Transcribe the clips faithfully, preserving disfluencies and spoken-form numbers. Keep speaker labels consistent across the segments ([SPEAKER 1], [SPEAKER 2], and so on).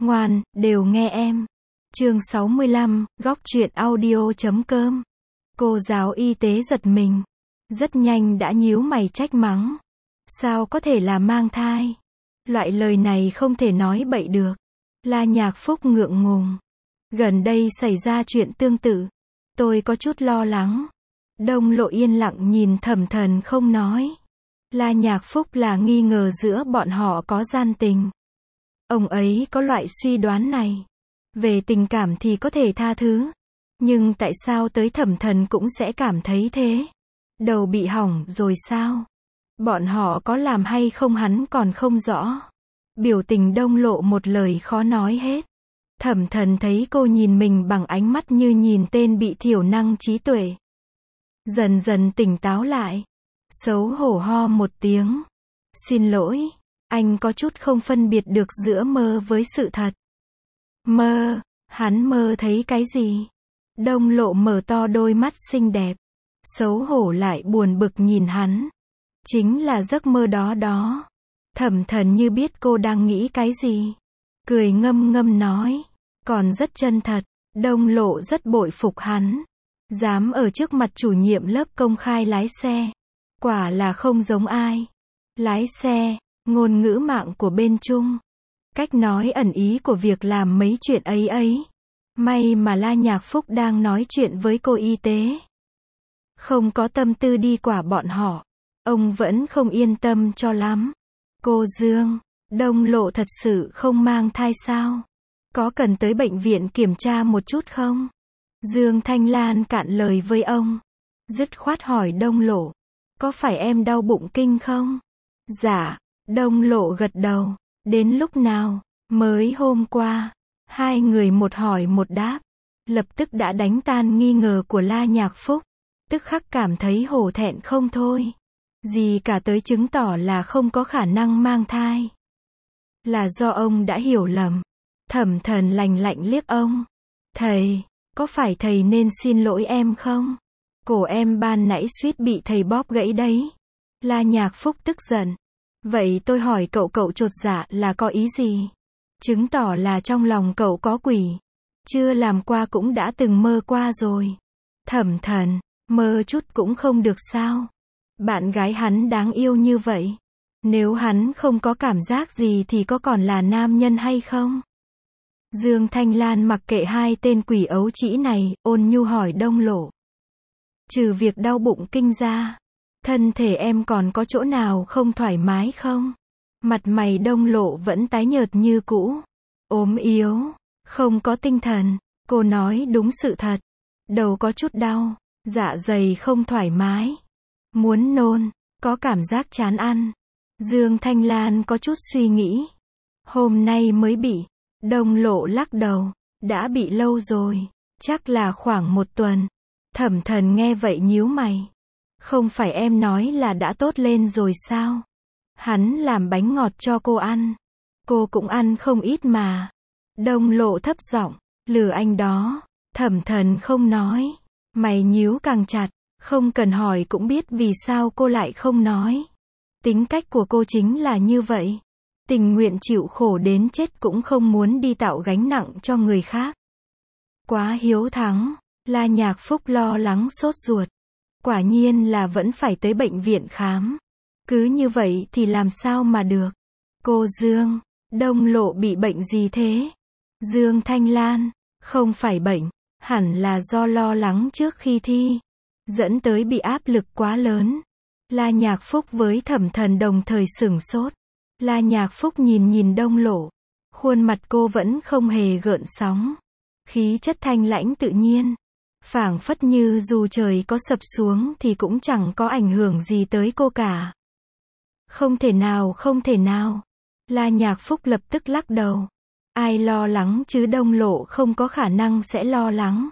[SPEAKER 1] Ngoan, đều nghe em. Chương sáu mươi lăm, góc truyện audio chấm com. Cô giáo y tế giật mình. Rất nhanh đã nhíu mày trách mắng. Sao có thể là mang thai? Loại lời này không thể nói bậy được. La Nhạc Phúc ngượng ngùng. Gần đây xảy ra chuyện tương tự. Tôi có chút lo lắng. Đông Lộ yên lặng nhìn Thẩm Thần không nói. La Nhạc Phúc là nghi ngờ giữa bọn họ có gian tình. Ông ấy có loại suy đoán này. Về tình cảm thì có thể tha thứ. Nhưng tại sao tới Thẩm Thần cũng sẽ cảm thấy thế? Đầu bị hỏng rồi sao? Bọn họ có làm hay không hắn còn không rõ. Biểu tình Đông Lộ một lời khó nói hết. Thẩm Thần thấy cô nhìn mình bằng ánh mắt như nhìn tên bị thiểu năng trí tuệ. Dần dần tỉnh táo lại. Xấu hổ ho một tiếng. Xin lỗi, anh có chút không phân biệt được giữa mơ với sự thật. Mơ, hắn mơ thấy cái gì? Đông Lộ mở to đôi mắt xinh đẹp. Xấu hổ lại buồn bực nhìn hắn. Chính là giấc mơ đó đó. Thẩm Thần như biết cô đang nghĩ cái gì. Cười ngâm ngâm nói. Còn rất chân thật. Đông Lộ rất bội phục hắn. Dám ở trước mặt chủ nhiệm lớp công khai lái xe. Quả là không giống ai. Lái xe, ngôn ngữ mạng của bên Trung. Cách nói ẩn ý của việc làm mấy chuyện ấy ấy. May mà La Nhạc Phúc đang nói chuyện với cô y tế. Không có tâm tư đi quả bọn họ. Ông vẫn không yên tâm cho lắm. Cô Dương, Đông Lộ thật sự không mang thai sao? Có cần tới bệnh viện kiểm tra một chút không? Dương Thanh Lan cạn lời với ông. Dứt khoát hỏi Đông Lộ. Có phải em đau bụng kinh không? Dạ. Đông Lộ gật đầu. Đến lúc nào? Mới hôm qua. Hai người một hỏi một đáp. Lập tức đã đánh tan nghi ngờ của La Nhạc Phúc. Tức khắc cảm thấy hổ thẹn không thôi. Gì cả tới chứng tỏ là không có khả năng mang thai. Là do ông đã hiểu lầm. Thẩm Thần lạnh lạnh liếc ông. Thầy, có phải thầy nên xin lỗi em không? Cổ em ban nãy suýt bị thầy bóp gãy đấy. La Nhạc Phúc tức giận. Vậy tôi hỏi cậu cậu chột dạ là có ý gì? Chứng tỏ là trong lòng cậu có quỷ. Chưa làm qua cũng đã từng mơ qua rồi. Thẩm Thần, mơ chút cũng không được sao? Bạn gái hắn đáng yêu như vậy. Nếu hắn không có cảm giác gì thì có còn là nam nhân hay không? Dương Thanh Lan mặc kệ hai tên quỷ ấu trĩ này, ôn nhu hỏi Đông Lộ. Trừ việc đau bụng kinh ra, thân thể em còn có chỗ nào không thoải mái không? Mặt mày Đông Lộ vẫn tái nhợt như cũ. Ốm yếu, không có tinh thần. Cô nói đúng sự thật. Đầu có chút đau, dạ dày không thoải mái. Muốn nôn, có cảm giác chán ăn. Dương Thanh Lan có chút suy nghĩ. Hôm nay mới bị. Đông Lộ lắc đầu. Đã bị lâu rồi. Chắc là khoảng một tuần. Thẩm Thần nghe vậy nhíu mày. Không phải em nói là đã tốt lên rồi sao? Hắn làm bánh ngọt cho cô ăn. Cô cũng ăn không ít mà. Đông Lộ thấp giọng. Lừa anh đó. Thẩm Thần không nói. Mày nhíu càng chặt. Không cần hỏi cũng biết vì sao cô lại không nói. Tính cách của cô chính là như vậy. Tình nguyện chịu khổ đến chết cũng không muốn đi tạo gánh nặng cho người khác. Quá hiếu thắng. La Nhạc Phúc lo lắng sốt ruột. Quả nhiên là vẫn phải tới bệnh viện khám. Cứ như vậy thì làm sao mà được. Cô Dương, Đông Lộ bị bệnh gì thế? Dương Thanh Lan, không phải bệnh, hẳn là do lo lắng trước khi thi. Dẫn tới bị áp lực quá lớn. La Nhạc Phúc với Thẩm Thần đồng thời sửng sốt. La Nhạc Phúc nhìn nhìn Đông Lộ. Khuôn mặt cô vẫn không hề gợn sóng. Khí chất thanh lãnh tự nhiên. Phảng phất như dù trời có sập xuống thì cũng chẳng có ảnh hưởng gì tới cô cả. Không thể nào, không thể nào. La Nhạc Phúc lập tức lắc đầu. Ai lo lắng chứ Đông Lộ không có khả năng sẽ lo lắng.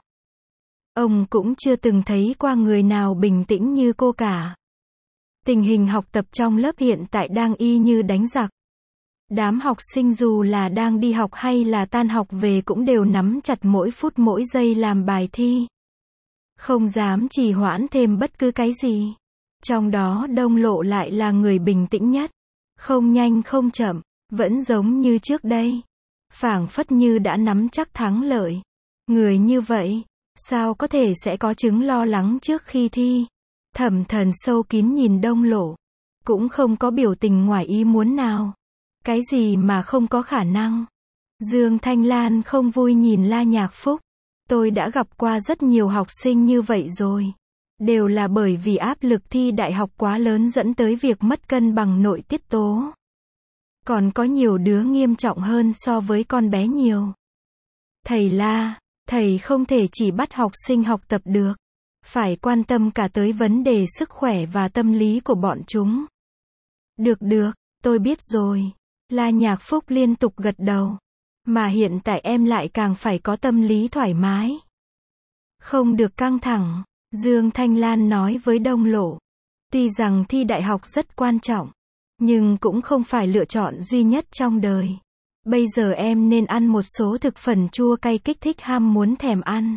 [SPEAKER 1] Ông cũng chưa từng thấy qua người nào bình tĩnh như cô cả. Tình hình học tập trong lớp hiện tại đang y như đánh giặc. Đám học sinh dù là đang đi học hay là tan học về cũng đều nắm chặt mỗi phút mỗi giây làm bài thi. Không dám trì hoãn thêm bất cứ cái gì. Trong đó Đông Lộ lại là người bình tĩnh nhất. Không nhanh không chậm, vẫn giống như trước đây. phảng phất như đã nắm chắc thắng lợi. Người như vậy, sao có thể sẽ có chứng lo lắng trước khi thi? Thẩm Thần sâu kín nhìn Đông Lộ, cũng không có biểu tình ngoài ý muốn nào. Cái gì mà không có khả năng? Dương Thanh Lan không vui nhìn La Nhạc Phúc. Tôi đã gặp qua rất nhiều học sinh như vậy rồi. Đều là bởi vì áp lực thi đại học quá lớn dẫn tới việc mất cân bằng nội tiết tố. Còn có nhiều đứa nghiêm trọng hơn so với con bé nhiều. Thầy La, thầy không thể chỉ bắt học sinh học tập được. Phải quan tâm cả tới vấn đề sức khỏe và tâm lý của bọn chúng. Được được, tôi biết rồi. La Nhạc Phúc liên tục gật đầu. Mà hiện tại em lại càng phải có tâm lý thoải mái. Không được căng thẳng, Dương Thanh Lan nói với Đông Lộ. Tuy rằng thi đại học rất quan trọng, nhưng cũng không phải lựa chọn duy nhất trong đời. Bây giờ em nên ăn một số thực phẩm chua cay kích thích ham muốn thèm ăn.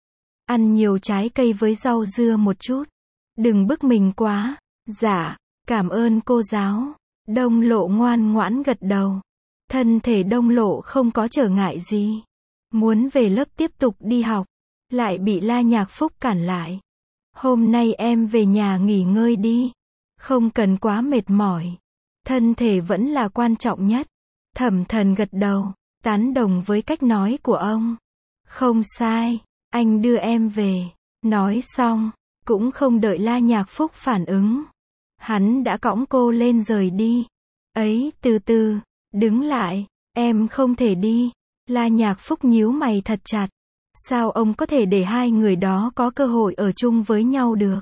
[SPEAKER 1] Ăn nhiều trái cây với rau dưa một chút. Đừng bức mình quá. Dạ, cảm ơn cô giáo. Đông Lộ ngoan ngoãn gật đầu. Thân thể Đông Lộ không có trở ngại gì. Muốn về lớp tiếp tục đi học, lại bị La Nhạc Phúc cản lại. Hôm nay em về nhà nghỉ ngơi đi. Không cần quá mệt mỏi. Thân thể vẫn là quan trọng nhất. Thẩm Thần gật đầu, tán đồng với cách nói của ông. Không sai, anh đưa em về. Nói xong, cũng không đợi La Nhạc Phúc phản ứng. Hắn đã cõng cô lên rời đi. Ấy, từ từ, đứng lại, em không thể đi. La Nhạc Phúc nhíu mày thật chặt. Sao ông có thể để hai người đó có cơ hội ở chung với nhau được?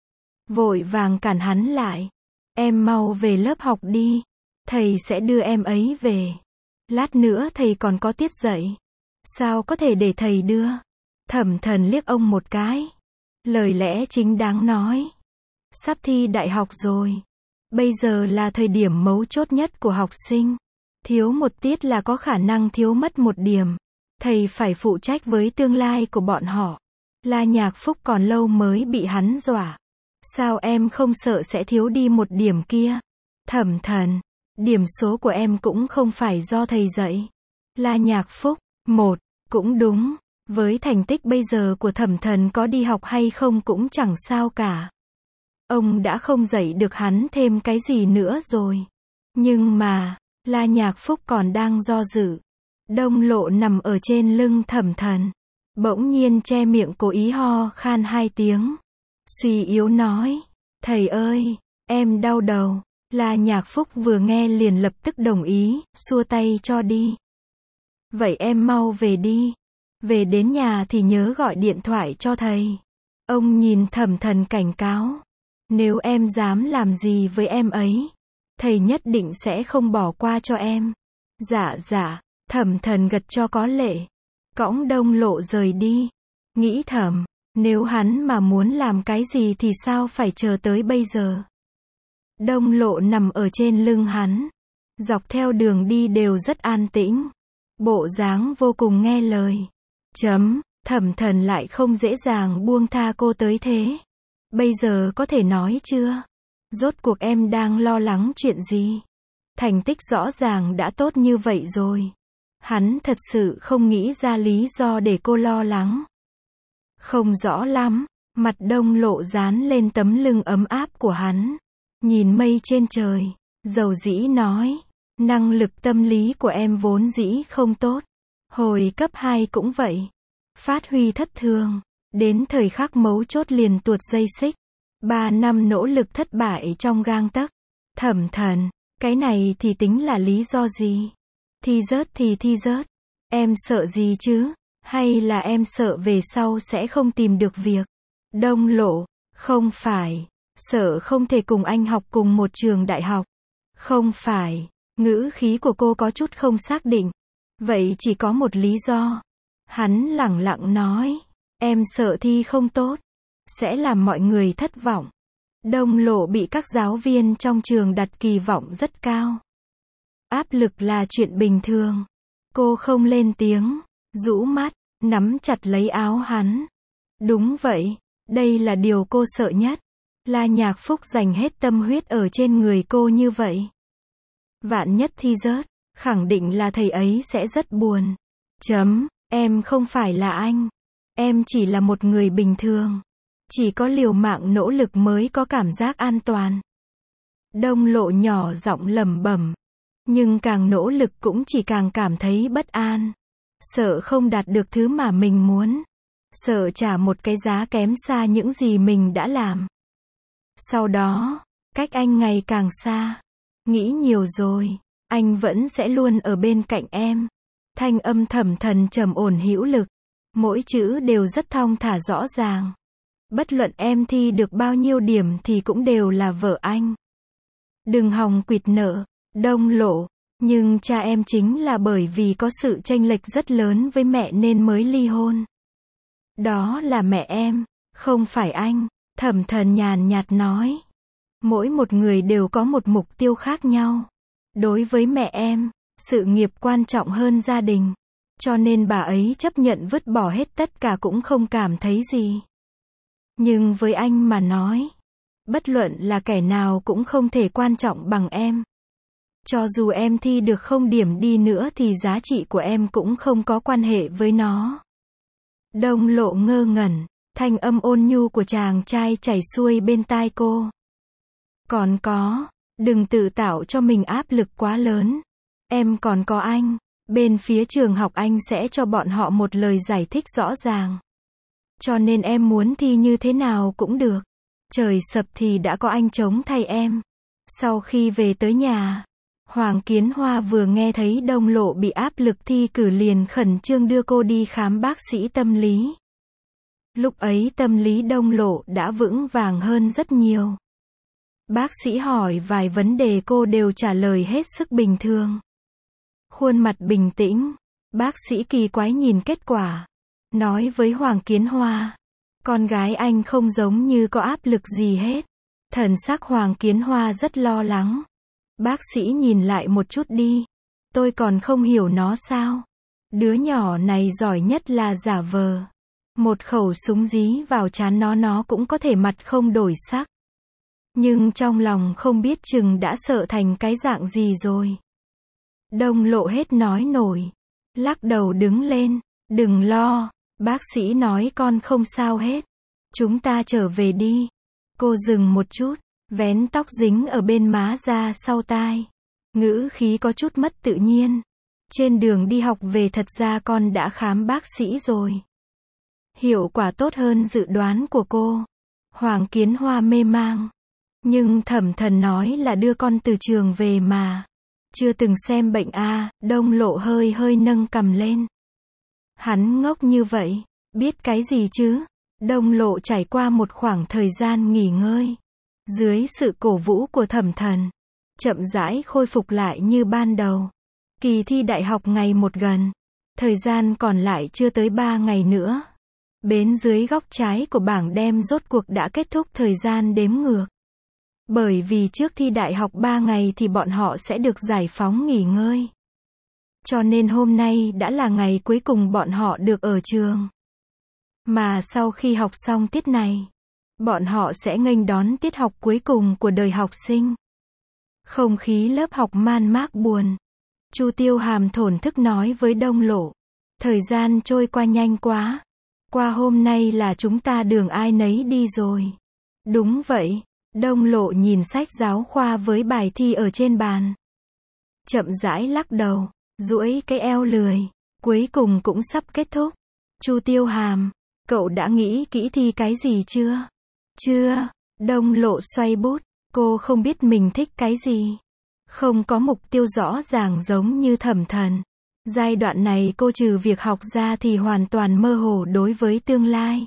[SPEAKER 1] Vội vàng cản hắn lại. Em mau về lớp học đi. Thầy sẽ đưa em ấy về. Lát nữa thầy còn có tiết dạy. Sao có thể để thầy đưa? Thẩm Thần liếc ông một cái. Lời lẽ chính đáng nói. Sắp thi đại học rồi. Bây giờ là thời điểm mấu chốt nhất của học sinh. Thiếu một tiết là có khả năng thiếu mất một điểm. Thầy phải phụ trách với tương lai của bọn họ. La Nhạc Phúc còn lâu mới bị hắn dọa. Sao em không sợ sẽ thiếu đi một điểm kia? Thẩm Thần, điểm số của em cũng không phải do thầy dạy. La Nhạc Phúc, một, cũng đúng. Với thành tích bây giờ của Thẩm Thần có đi học hay không cũng chẳng sao cả. Ông đã không dạy được hắn thêm cái gì nữa rồi. Nhưng mà, La Nhạc Phúc còn đang do dự. Đông Lộ nằm ở trên lưng Thẩm Thần. Bỗng nhiên che miệng cố ý ho khan hai tiếng. Suy yếu nói. Thầy ơi, em đau đầu. La Nhạc Phúc vừa nghe liền lập tức đồng ý, xua tay cho đi. Vậy em mau về đi. Về đến nhà thì nhớ gọi điện thoại cho thầy. Ông nhìn Thẩm Thần cảnh cáo. Nếu em dám làm gì với em ấy, thầy nhất định sẽ không bỏ qua cho em. Dạ dạ, Thẩm Thần gật cho có lệ. Cõng Đông Lộ rời đi. Nghĩ thầm, nếu hắn mà muốn làm cái gì thì sao phải chờ tới bây giờ. Đông Lộ nằm ở trên lưng hắn. Dọc theo đường đi đều rất an tĩnh. Bộ dáng vô cùng nghe lời. Chấm, Thẩm Thần lại không dễ dàng buông tha cô tới thế. Bây giờ có thể nói chưa? Rốt cuộc em đang lo lắng chuyện gì? Thành tích rõ ràng đã tốt như vậy rồi. Hắn thật sự không nghĩ ra lý do để cô lo lắng. Không rõ lắm. Mặt Đông Lộ dán lên tấm lưng ấm áp của hắn. Nhìn mây trên trời. Dầu dĩ nói. Năng lực tâm lý của em vốn dĩ không tốt. Hồi cấp hai cũng vậy. Phát huy thất thường. Đến thời khắc mấu chốt liền tuột dây xích. Ba năm nỗ lực thất bại trong gang tấc. Thẩm Thần, cái này thì tính là lý do gì? Thi rớt thì thi rớt. Em sợ gì chứ? Hay là em sợ về sau sẽ không tìm được việc? Đông Lộ, không phải. Sợ không thể cùng anh học cùng một trường đại học. Không phải. Ngữ khí của cô có chút không xác định. Vậy chỉ có một lý do. Hắn lẳng lặng nói. Em sợ thi không tốt. Sẽ làm mọi người thất vọng. Đông Lộ bị các giáo viên trong trường đặt kỳ vọng rất cao. Áp lực là chuyện bình thường. Cô không lên tiếng, rũ mắt, nắm chặt lấy áo hắn. Đúng vậy, đây là điều cô sợ nhất. La Nhạc Phúc dành hết tâm huyết ở trên người cô như vậy. Vạn nhất thi rớt, khẳng định là thầy ấy sẽ rất buồn. Chấm, em không phải là anh. Em chỉ là một người bình thường. Chỉ có liều mạng nỗ lực mới có cảm giác an toàn. Đông Lộ nhỏ giọng lẩm bẩm. Nhưng càng nỗ lực cũng chỉ càng cảm thấy bất an. Sợ không đạt được thứ mà mình muốn. Sợ trả một cái giá kém xa những gì mình đã làm. Sau đó, cách anh ngày càng xa. Nghĩ nhiều rồi, anh vẫn sẽ luôn ở bên cạnh em. Thanh âm Thẩm Thần trầm ổn hữu lực. Mỗi chữ đều rất thong thả rõ ràng. Bất luận em thi được bao nhiêu điểm thì cũng đều là vợ anh. Đừng hòng quỵt nợ, Đông Lộ. Nhưng cha em chính là bởi vì có sự chênh lệch rất lớn với mẹ nên mới ly hôn. Đó là mẹ em, không phải anh. Thẩm Thần nhàn nhạt nói. Mỗi một người đều có một mục tiêu khác nhau. Đối với mẹ em, sự nghiệp quan trọng hơn gia đình. Cho nên bà ấy chấp nhận vứt bỏ hết tất cả cũng không cảm thấy gì. Nhưng với anh mà nói, bất luận là kẻ nào cũng không thể quan trọng bằng em. Cho dù em thi được không điểm đi nữa thì giá trị của em cũng không có quan hệ với nó. Đông Lộ ngơ ngẩn, thanh âm ôn nhu của chàng trai chảy xuôi bên tai cô. Còn có, đừng tự tạo cho mình áp lực quá lớn. Em còn có anh. Bên phía trường học anh sẽ cho bọn họ một lời giải thích rõ ràng. Cho nên em muốn thi như thế nào cũng được. Trời sập thì đã có anh chống thay em. Sau khi về tới nhà, Hoàng Kiến Hoa vừa nghe thấy Đông Lộ bị áp lực thi cử liền khẩn trương đưa cô đi khám bác sĩ tâm lý. Lúc ấy tâm lý Đông Lộ đã vững vàng hơn rất nhiều. Bác sĩ hỏi vài vấn đề cô đều trả lời hết sức bình thường. Khuôn mặt bình tĩnh, bác sĩ kỳ quái nhìn kết quả. Nói với Hoàng Kiến Hoa, con gái anh không giống như có áp lực gì hết. Thần sắc Hoàng Kiến Hoa rất lo lắng. Bác sĩ nhìn lại một chút đi. Tôi còn không hiểu nó sao. Đứa nhỏ này giỏi nhất là giả vờ. Một khẩu súng dí vào trán nó nó cũng có thể mặt không đổi sắc. Nhưng trong lòng không biết chừng đã sợ thành cái dạng gì rồi. Đông Lộ hết nói nổi. Lắc đầu đứng lên. Đừng lo. Bác sĩ nói con không sao hết. Chúng ta trở về đi. Cô dừng một chút. Vén tóc dính ở bên má ra sau tai. Ngữ khí có chút mất tự nhiên. Trên đường đi học về thật ra con đã khám bác sĩ rồi. Hiệu quả tốt hơn dự đoán của cô. Hoàng Kiến Hoa mê mang. Nhưng Thẩm Thần nói là đưa con từ trường về mà. Chưa từng xem bệnh à, Đông Lộ hơi hơi nâng cằm lên. Hắn ngốc như vậy, biết cái gì chứ? Đông Lộ trải qua một khoảng thời gian nghỉ ngơi. Dưới sự cổ vũ của Thẩm Thần, chậm rãi khôi phục lại như ban đầu. Kỳ thi đại học ngày một gần. Thời gian còn lại chưa tới ba ngày nữa. Bên dưới góc trái của bảng đêm rốt cuộc đã kết thúc thời gian đếm ngược. Bởi vì trước thi đại học ba ngày thì bọn họ sẽ được giải phóng nghỉ ngơi. Cho nên hôm nay đã là ngày cuối cùng bọn họ được ở trường. Mà sau khi học xong tiết này, bọn họ sẽ nghênh đón tiết học cuối cùng của đời học sinh. Không khí lớp học man mác buồn. Chu Tiêu Hàm thổn thức nói với Đông Lộ. Thời gian trôi qua nhanh quá. Qua hôm nay là chúng ta đường ai nấy đi rồi. Đúng vậy. Đông Lộ nhìn sách giáo khoa với bài thi ở trên bàn. Chậm rãi lắc đầu, duỗi cái eo lười. Cuối cùng cũng sắp kết thúc. Chu Tiêu Hàm, cậu đã nghĩ kỹ thi cái gì chưa? Chưa. Đông Lộ xoay bút. Cô không biết mình thích cái gì. Không có mục tiêu rõ ràng giống như Thẩm Thần. Giai đoạn này cô trừ việc học ra thì hoàn toàn mơ hồ đối với tương lai.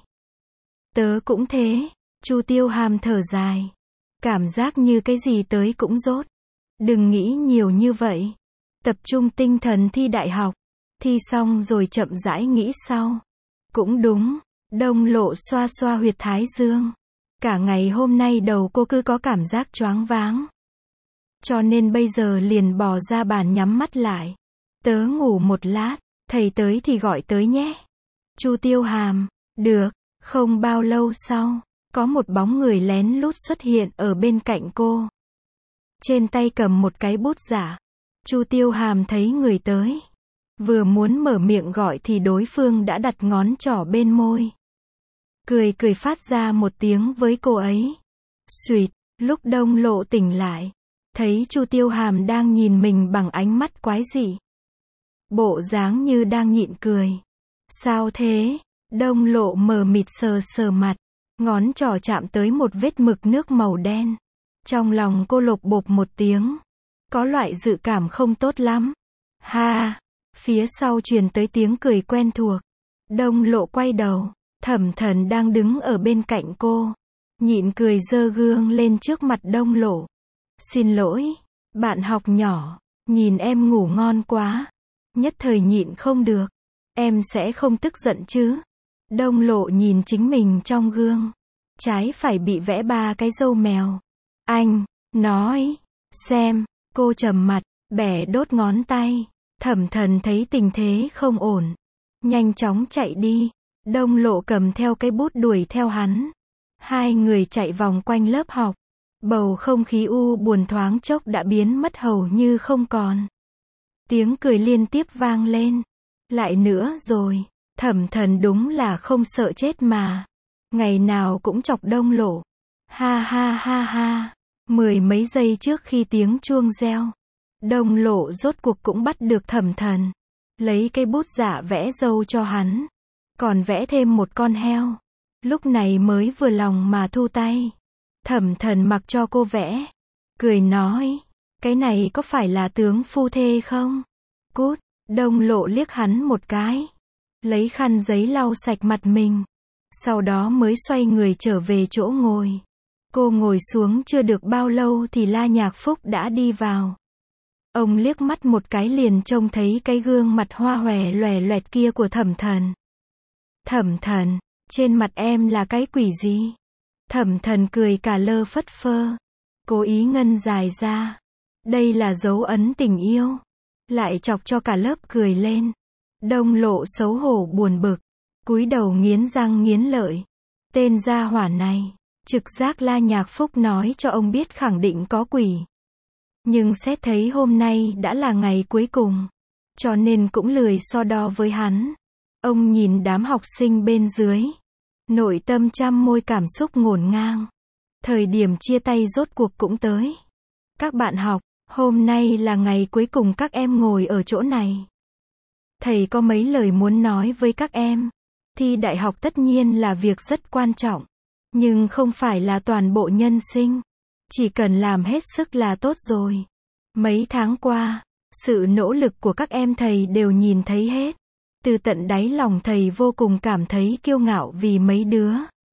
[SPEAKER 1] Tớ cũng thế. Chu Tiêu Hàm thở dài. Cảm giác như cái gì tới cũng rốt. Đừng nghĩ nhiều như vậy. Tập trung tinh thần thi đại học. Thi xong rồi chậm rãi nghĩ sau. Cũng đúng. Đông Lộ xoa xoa huyệt thái dương. Cả ngày hôm nay đầu cô cứ có cảm giác choáng váng. Cho nên bây giờ liền bò ra bàn nhắm mắt lại. Tớ ngủ một lát. Thầy tới thì gọi tới nhé. Chu Tiêu Hàm. Được. Không bao lâu sau, có một bóng người lén lút xuất hiện ở bên cạnh cô. Trên tay cầm một cái bút giả. Chu Tiêu Hàm thấy người tới, vừa muốn mở miệng gọi thì đối phương đã đặt ngón trỏ bên môi. Cười cười phát ra một tiếng với cô ấy. Xuỵt, lúc Đông Lộ tỉnh lại, thấy Chu Tiêu Hàm đang nhìn mình bằng ánh mắt quái dị. Bộ dáng như đang nhịn cười. Sao thế? Đông Lộ mờ mịt sờ sờ mặt, ngón trỏ chạm tới một vết mực nước màu đen. Trong lòng cô lột bột một tiếng. Có loại dự cảm không tốt lắm. Ha! Phía sau truyền tới tiếng cười quen thuộc. Đông Lộ quay đầu, Thẩm Thần đang đứng ở bên cạnh cô. Nhịn cười giơ gương lên trước mặt Đông Lộ. Xin lỗi, bạn học nhỏ, nhìn em ngủ ngon quá. Nhất thời nhịn không được. Em sẽ không tức giận chứ? Đông Lộ nhìn chính mình trong gương. Trái phải bị vẽ ba cái râu mèo. Anh, nói, xem, cô trầm mặt, bẻ đốt ngón tay. Thẩm Thần thấy tình thế không ổn. Nhanh chóng chạy đi. Đông Lộ cầm theo cái bút đuổi theo hắn. Hai người chạy vòng quanh lớp học. Bầu không khí u buồn thoáng chốc đã biến mất hầu như không còn. Tiếng cười liên tiếp vang lên. Lại nữa rồi, Thẩm Thần đúng là không sợ chết mà. Ngày nào cũng chọc Đông Lộ. Ha ha ha ha. Mười mấy giây trước khi tiếng chuông reo, Đông Lộ rốt cuộc cũng bắt được Thẩm Thần. Lấy cây bút giả vẽ râu cho hắn. Còn vẽ thêm một con heo. Lúc này mới vừa lòng mà thu tay. Thẩm Thần mặc cho cô vẽ. Cười nói, cái này có phải là tướng phu thê không? Cút. Đông Lộ liếc hắn một cái. Lấy khăn giấy lau sạch mặt mình. Sau đó mới xoay người trở về chỗ ngồi. Cô ngồi xuống chưa được bao lâu thì La Nhạc Phúc đã đi vào. Ông liếc mắt một cái liền trông thấy cái gương mặt hoa hòe loè loẹt kia của Thẩm Thần. Thẩm Thần, trên mặt em là cái quỷ gì? Thẩm Thần cười cả lơ phất phơ. Cố ý ngân dài ra. Đây là dấu ấn tình yêu. Lại chọc cho cả lớp cười lên. Đông Lộ xấu hổ buồn bực. Cúi đầu nghiến răng nghiến lợi. Tên gia hỏa này. Trực giác La Nhạc Phúc nói cho ông biết khẳng định có quỷ. Nhưng xét thấy hôm nay đã là ngày cuối cùng. Cho nên cũng lười so đo với hắn. Ông nhìn đám học sinh bên dưới. Nội tâm trăm môi cảm xúc ngổn ngang. Thời điểm chia tay rốt cuộc cũng tới. Các bạn học, hôm nay là ngày cuối cùng các em ngồi ở chỗ này. Thầy có mấy lời muốn nói với các em. Thi đại học tất nhiên là việc rất quan trọng. Nhưng không phải là toàn bộ nhân sinh. Chỉ cần làm hết sức là tốt rồi. Mấy tháng qua, sự nỗ lực của các em thầy đều nhìn thấy hết. Từ tận đáy lòng thầy vô cùng cảm thấy kiêu ngạo vì mấy đứa.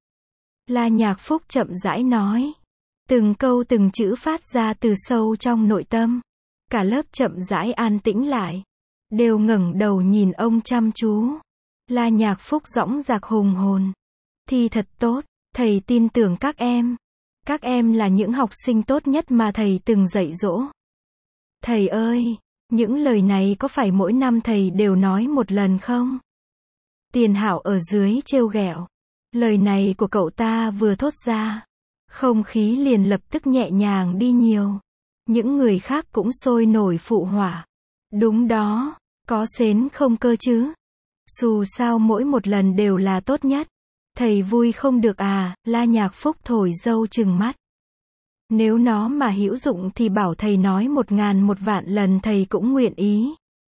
[SPEAKER 1] La Nhạc Phúc chậm rãi nói. Từng câu từng chữ phát ra từ sâu trong nội tâm. Cả lớp chậm rãi an tĩnh lại. Đều ngẩng đầu nhìn ông chăm chú. La Nhạc Phúc dõng dạc hùng hồn. Thi thật tốt, thầy tin tưởng các em. Các em là những học sinh tốt nhất mà thầy từng dạy dỗ. Thầy ơi, những lời này có phải mỗi năm thầy đều nói một lần không? Tiền Hạo ở dưới trêu ghẹo. Lời này của cậu ta vừa thốt ra. Không khí liền lập tức nhẹ nhàng đi nhiều. Những người khác cũng sôi nổi phụ họa. Đúng đó, có xến không cơ chứ? Dù sao mỗi một lần đều là tốt nhất. Thầy vui không được à? La Nhạc Phúc thổi dâu trừng mắt. Nếu nó mà hữu dụng thì bảo thầy nói một ngàn một vạn lần thầy cũng nguyện ý.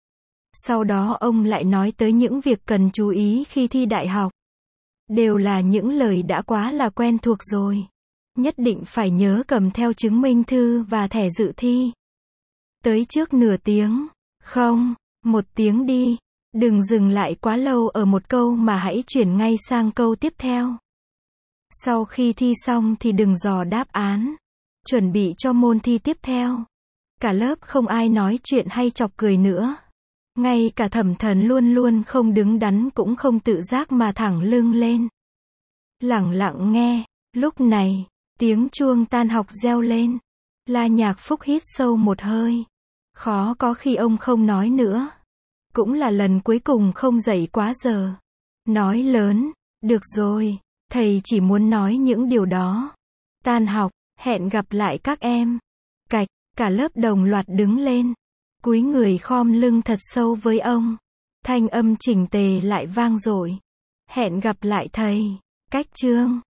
[SPEAKER 1] Sau đó ông lại nói tới những việc cần chú ý khi thi đại học. Đều là những lời đã quá là quen thuộc rồi. Nhất định phải nhớ cầm theo chứng minh thư và thẻ dự thi. Tới trước nửa tiếng. Không, một tiếng đi. Đừng dừng lại quá lâu ở một câu mà hãy chuyển ngay sang câu tiếp theo. Sau khi thi xong thì đừng dò đáp án. Chuẩn bị cho môn thi tiếp theo. Cả lớp không ai nói chuyện hay chọc cười nữa. Ngay cả Thẩm Thần luôn luôn không đứng đắn cũng không tự giác mà thẳng lưng lên. Lẳng lặng nghe. Lúc này, tiếng chuông tan học reo lên. La Nhạc Phúc hít sâu một hơi. Khó có khi ông không nói nữa. Cũng là lần cuối cùng không dậy quá giờ. Nói lớn, được rồi, thầy chỉ muốn nói những điều đó. Tan học, hẹn gặp lại các em. Cạch, cả lớp đồng loạt đứng lên. Cúi người khom lưng thật sâu với ông. Thanh âm chỉnh tề lại vang dội. Hẹn gặp lại thầy. Cách chương